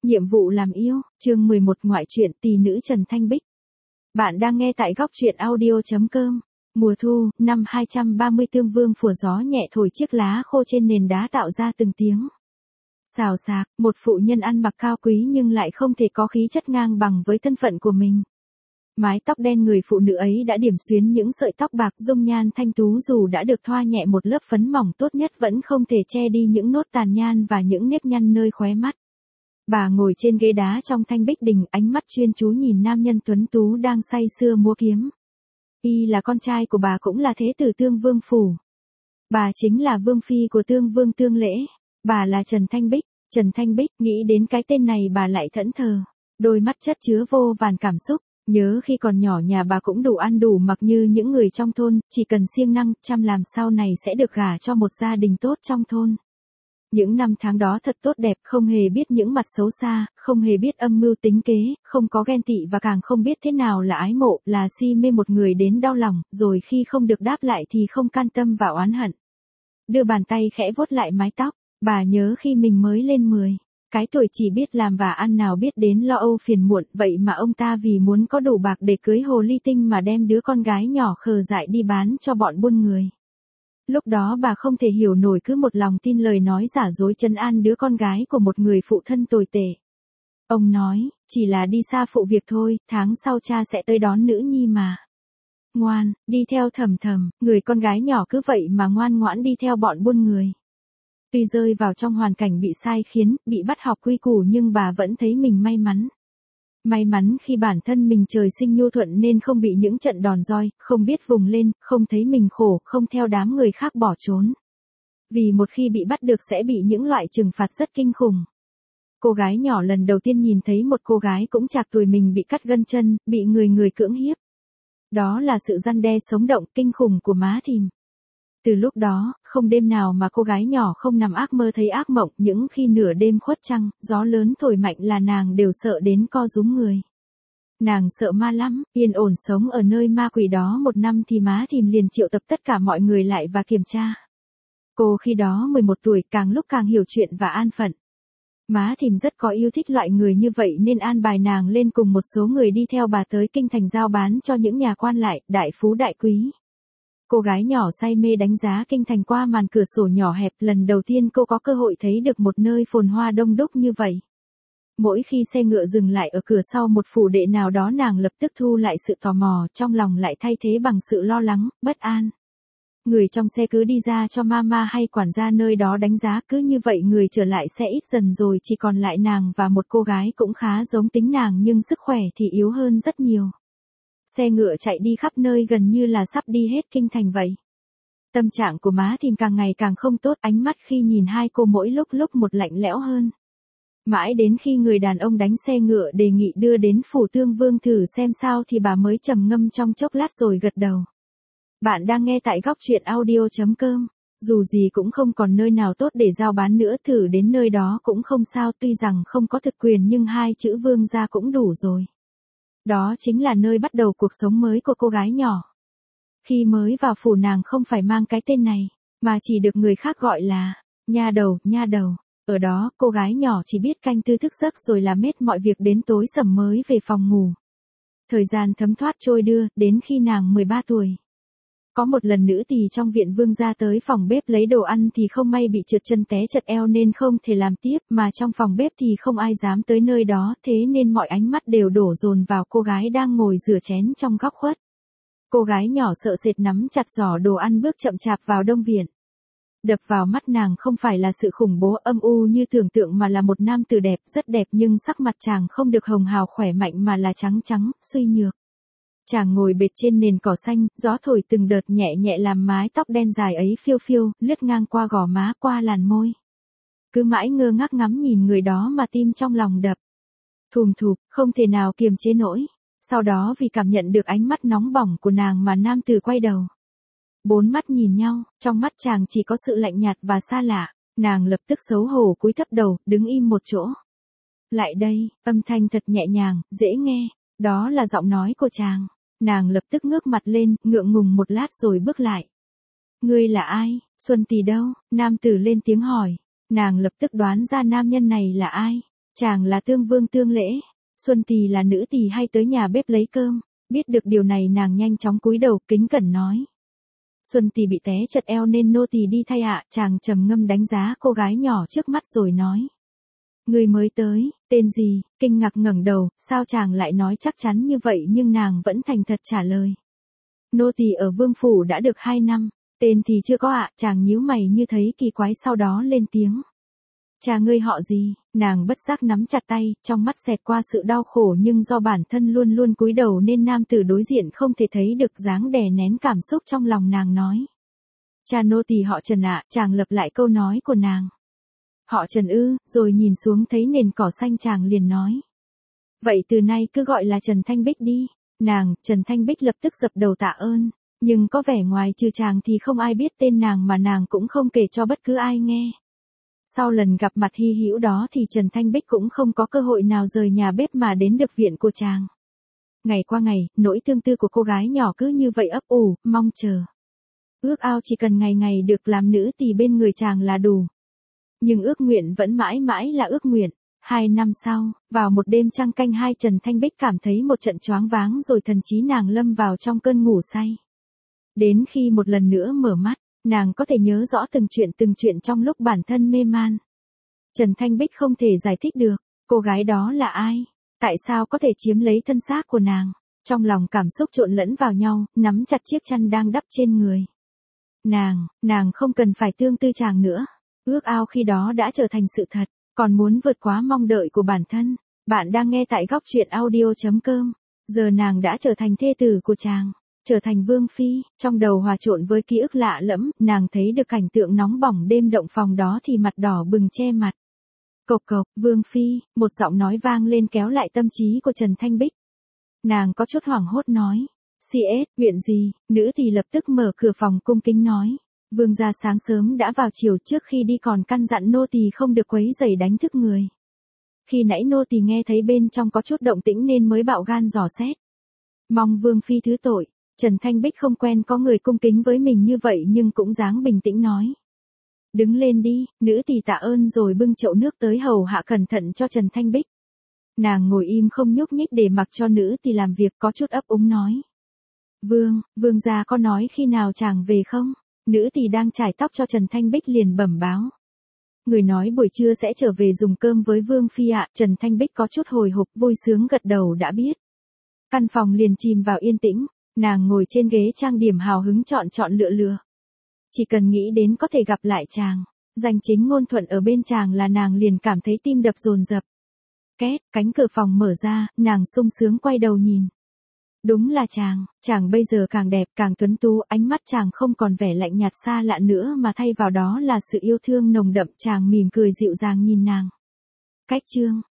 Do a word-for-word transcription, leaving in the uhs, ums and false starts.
Nhiệm vụ làm yêu, chương mười một ngoại truyện tỷ nữ Trần Thanh Bích. Bạn đang nghe tại góc truyện audio chấm com. Mùa thu, năm hai trăm ba mươi tương vương phủa gió nhẹ thổi chiếc lá khô trên nền đá tạo ra từng tiếng xào xạc, một phụ nhân ăn mặc cao quý nhưng lại không thể có khí chất ngang bằng với thân phận của mình. Mái tóc đen người phụ nữ ấy đã điểm xuyến những sợi tóc bạc, dung nhan thanh tú dù đã được thoa nhẹ một lớp phấn mỏng tốt nhất vẫn không thể che đi những nốt tàn nhan và những nếp nhăn nơi khóe mắt. Bà ngồi trên ghế đá trong Thanh Bích Đình, ánh mắt chuyên chú nhìn nam nhân tuấn tú đang say sưa múa kiếm. Y là con trai của bà, cũng là thế tử Tương Vương phủ. Bà chính là vương phi của Tương Vương Tương Lễ. Bà là Trần Thanh Bích. Trần Thanh Bích, nghĩ đến cái tên này bà lại thẫn thờ, đôi mắt chất chứa vô vàn cảm xúc. Nhớ khi còn nhỏ nhà bà cũng đủ ăn đủ mặc như những người trong thôn, chỉ cần siêng năng chăm làm sau này sẽ được gả cho một gia đình tốt trong thôn. Những năm tháng đó thật tốt đẹp, không hề biết những mặt xấu xa, không hề biết âm mưu tính kế, không có ghen tị và càng không biết thế nào là ái mộ, là si mê một người đến đau lòng, rồi khi không được đáp lại thì không can tâm và oán hận. Đưa bàn tay khẽ vuốt lại mái tóc, bà nhớ khi mình mới lên mười. Cái tuổi chỉ biết làm và ăn nào biết đến lo âu phiền muộn, vậy mà ông ta vì muốn có đủ bạc để cưới hồ ly tinh mà đem đứa con gái nhỏ khờ dại đi bán cho bọn buôn người. Lúc đó bà không thể hiểu nổi, cứ một lòng tin lời nói giả dối trấn an đứa con gái của một người phụ thân tồi tệ. Ông nói, chỉ là đi xa phụ việc thôi, tháng sau cha sẽ tới đón nữ nhi mà. Ngoan, đi theo Thầm Thầm, người con gái nhỏ cứ vậy mà ngoan ngoãn đi theo bọn buôn người. Tuy rơi vào trong hoàn cảnh bị sai khiến, bị bắt học quy củ nhưng bà vẫn thấy mình may mắn. May mắn khi bản thân mình trời sinh nhu thuận nên không bị những trận đòn roi, không biết vùng lên, không thấy mình khổ, không theo đám người khác bỏ trốn. Vì một khi bị bắt được sẽ bị những loại trừng phạt rất kinh khủng. Cô gái nhỏ lần đầu tiên nhìn thấy một cô gái cũng chạc tuổi mình bị cắt gân chân, bị người người cưỡng hiếp. Đó là sự răn đe sống động kinh khủng của má Thìm. Từ lúc đó, không đêm nào mà cô gái nhỏ không nằm ác mơ thấy ác mộng, những khi nửa đêm khuất trăng, gió lớn thổi mạnh là nàng đều sợ đến co rúm người. Nàng sợ ma lắm, yên ổn sống ở nơi ma quỷ đó một năm thì má Thìm liền triệu tập tất cả mọi người lại và kiểm tra. Cô khi đó mười một tuổi, càng lúc càng hiểu chuyện và an phận. Má Thìm rất có yêu thích loại người như vậy nên an bài nàng lên cùng một số người đi theo bà tới kinh thành giao bán cho những nhà quan lại, đại phú đại quý. Cô gái nhỏ say mê đánh giá kinh thành qua màn cửa sổ nhỏ hẹp, lần đầu tiên cô có cơ hội thấy được một nơi phồn hoa đông đúc như vậy. Mỗi khi xe ngựa dừng lại ở cửa sau một phủ đệ nào đó nàng lập tức thu lại sự tò mò, trong lòng lại thay thế bằng sự lo lắng, bất an. Người trong xe cứ đi ra cho mama hay quản gia nơi đó đánh giá, cứ như vậy người trở lại xe ít dần rồi chỉ còn lại nàng và một cô gái cũng khá giống tính nàng nhưng sức khỏe thì yếu hơn rất nhiều. Xe ngựa chạy đi khắp nơi gần như là sắp đi hết kinh thành vậy. Tâm trạng của má Thìm càng ngày càng không tốt, ánh mắt khi nhìn hai cô mỗi lúc lúc một lạnh lẽo hơn. Mãi đến khi người đàn ông đánh xe ngựa đề nghị đưa đến phủ Tương Vương thử xem sao thì bà mới trầm ngâm trong chốc lát rồi gật đầu. Bạn đang nghe tại góc truyện audio chấm com. Dù gì cũng không còn nơi nào tốt để giao bán nữa, thử đến nơi đó cũng không sao, tuy rằng không có thực quyền nhưng hai chữ vương gia cũng đủ rồi. Đó chính là nơi bắt đầu cuộc sống mới của cô gái nhỏ. Khi mới vào phủ nàng không phải mang cái tên này, mà chỉ được người khác gọi là nha đầu, nha đầu. Ở đó, cô gái nhỏ chỉ biết canh tư thức giấc rồi làm hết mọi việc đến tối sầm mới về phòng ngủ. Thời gian thấm thoát trôi đưa, đến khi nàng mười ba tuổi. Có một lần nữ tỳ trong viện vương gia tới phòng bếp lấy đồ ăn thì không may bị trượt chân té chật eo nên không thể làm tiếp, mà trong phòng bếp thì không ai dám tới nơi đó, thế nên mọi ánh mắt đều đổ dồn vào cô gái đang ngồi rửa chén trong góc khuất. Cô gái nhỏ sợ sệt nắm chặt giỏ đồ ăn bước chậm chạp vào đông viện. Đập vào mắt nàng không phải là sự khủng bố âm u như tưởng tượng mà là một nam tử đẹp, rất đẹp nhưng sắc mặt chàng không được hồng hào khỏe mạnh mà là trắng trắng, suy nhược. Chàng ngồi bệt trên nền cỏ xanh, gió thổi từng đợt nhẹ nhẹ làm mái tóc đen dài ấy phiêu phiêu, lướt ngang qua gò má, qua làn môi. Cứ mãi ngơ ngác ngắm nhìn người đó mà tim trong lòng đập thùm thụp, không thể nào kiềm chế nổi. Sau đó vì cảm nhận được ánh mắt nóng bỏng của nàng mà nam tử quay đầu. Bốn mắt nhìn nhau, trong mắt chàng chỉ có sự lạnh nhạt và xa lạ. Nàng lập tức xấu hổ cúi thấp đầu, đứng im một chỗ. Lại đây, âm thanh thật nhẹ nhàng, dễ nghe, đó là giọng nói của chàng. Nàng lập tức ngước mặt lên, ngượng ngùng một lát rồi bước lại. Ngươi là ai, Xuân Tì đâu? Nam tử lên tiếng hỏi. Nàng lập tức đoán ra nam nhân này là ai. Chàng là tương vương tương lễ, Xuân Tỳ là nữ tỳ hay tới nhà bếp lấy cơm, biết được điều này nàng nhanh chóng cúi đầu kính cẩn nói. Xuân Tỳ bị té chật eo nên nô tỳ đi thay ạ, chàng trầm ngâm đánh giá cô gái nhỏ trước mắt rồi nói. Người mới tới, tên gì, kinh ngạc ngẩng đầu, sao chàng lại nói chắc chắn như vậy nhưng nàng vẫn thành thật trả lời. Nô tỳ ở vương phủ đã được hai năm, tên thì chưa có ạ, chàng nhíu mày như thấy kỳ quái sau đó lên tiếng. Cha ngươi họ gì, nàng bất giác nắm chặt tay, trong mắt xẹt qua sự đau khổ nhưng do bản thân luôn luôn cúi đầu nên nam tử đối diện không thể thấy được dáng đè nén cảm xúc trong lòng nàng nói. Cha nô tỳ họ Trần ạ, chàng lặp lại câu nói của nàng. Họ Trần ư, rồi nhìn xuống thấy nền cỏ xanh chàng liền nói. Vậy từ nay cứ gọi là Trần Thanh Bích đi, nàng, Trần Thanh Bích lập tức dập đầu tạ ơn, nhưng có vẻ ngoài trừ chàng thì không ai biết tên nàng mà nàng cũng không kể cho bất cứ ai nghe. Sau lần gặp mặt hy hữu đó thì Trần Thanh Bích cũng không có cơ hội nào rời nhà bếp mà đến được viện của chàng. Ngày qua ngày, nỗi thương tư của cô gái nhỏ cứ như vậy ấp ủ, mong chờ. Ước ao chỉ cần ngày ngày được làm nữ tỳ bên người chàng là đủ. Nhưng ước nguyện vẫn mãi mãi là ước nguyện. Hai năm sau, vào một đêm trăng canh hai Trần Thanh Bích cảm thấy một trận choáng váng rồi thần trí nàng lâm vào trong cơn ngủ say. Đến khi một lần nữa mở mắt, nàng có thể nhớ rõ từng chuyện từng chuyện trong lúc bản thân mê man. Trần Thanh Bích không thể giải thích được, cô gái đó là ai? Tại sao có thể chiếm lấy thân xác của nàng? Trong lòng cảm xúc trộn lẫn vào nhau, nắm chặt chiếc chăn đang đắp trên người. Nàng, nàng không cần phải tương tư chàng nữa. Ước ao khi đó đã trở thành sự thật, còn muốn vượt quá mong đợi của bản thân. Bạn đang nghe tại góc truyện audio chấm com. Giờ nàng đã trở thành thê tử của chàng. Trở thành vương phi, trong đầu hòa trộn với ký ức lạ lẫm, nàng thấy được cảnh tượng nóng bỏng đêm động phòng đó thì mặt đỏ bừng che mặt. Cộc cộc, vương phi, một giọng nói vang lên kéo lại tâm trí của Trần Thanh Bích. Nàng có chút hoảng hốt nói. xê ét, chuyện gì, nữ thì lập tức mở cửa phòng cung kính nói. Vương gia sáng sớm đã vào chiều trước khi đi còn căn dặn nô tỳ không được quấy rầy đánh thức người. Khi nãy nô tỳ nghe thấy bên trong có chút động tĩnh nên mới bạo gan dò xét. Mong vương phi thứ tội. Trần Thanh Bích không quen có người cung kính với mình như vậy nhưng cũng dáng bình tĩnh nói. Đứng lên đi, nữ tỳ tạ ơn rồi bưng chậu nước tới hầu hạ cẩn thận cho Trần Thanh Bích. Nàng ngồi im không nhúc nhích để mặc cho nữ tỳ làm việc có chút ấp úng nói. Vương, vương gia có nói khi nào chàng về không? Nữ tỳ đang chải tóc cho Trần Thanh Bích liền bẩm báo. Người nói buổi trưa sẽ trở về dùng cơm với vương phi ạ. Trần Thanh Bích có chút hồi hộp vui sướng gật đầu đã biết. Căn phòng liền chìm vào yên tĩnh. Nàng ngồi trên ghế trang điểm hào hứng chọn chọn lựa lựa. Chỉ cần nghĩ đến có thể gặp lại chàng, danh chính ngôn thuận ở bên chàng là nàng liền cảm thấy tim đập dồn dập. Két, cánh cửa phòng mở ra, nàng sung sướng quay đầu nhìn. Đúng là chàng, chàng bây giờ càng đẹp càng tuấn tú, ánh mắt chàng không còn vẻ lạnh nhạt xa lạ nữa mà thay vào đó là sự yêu thương nồng đậm. Chàng mỉm cười dịu dàng nhìn nàng. Cách chương,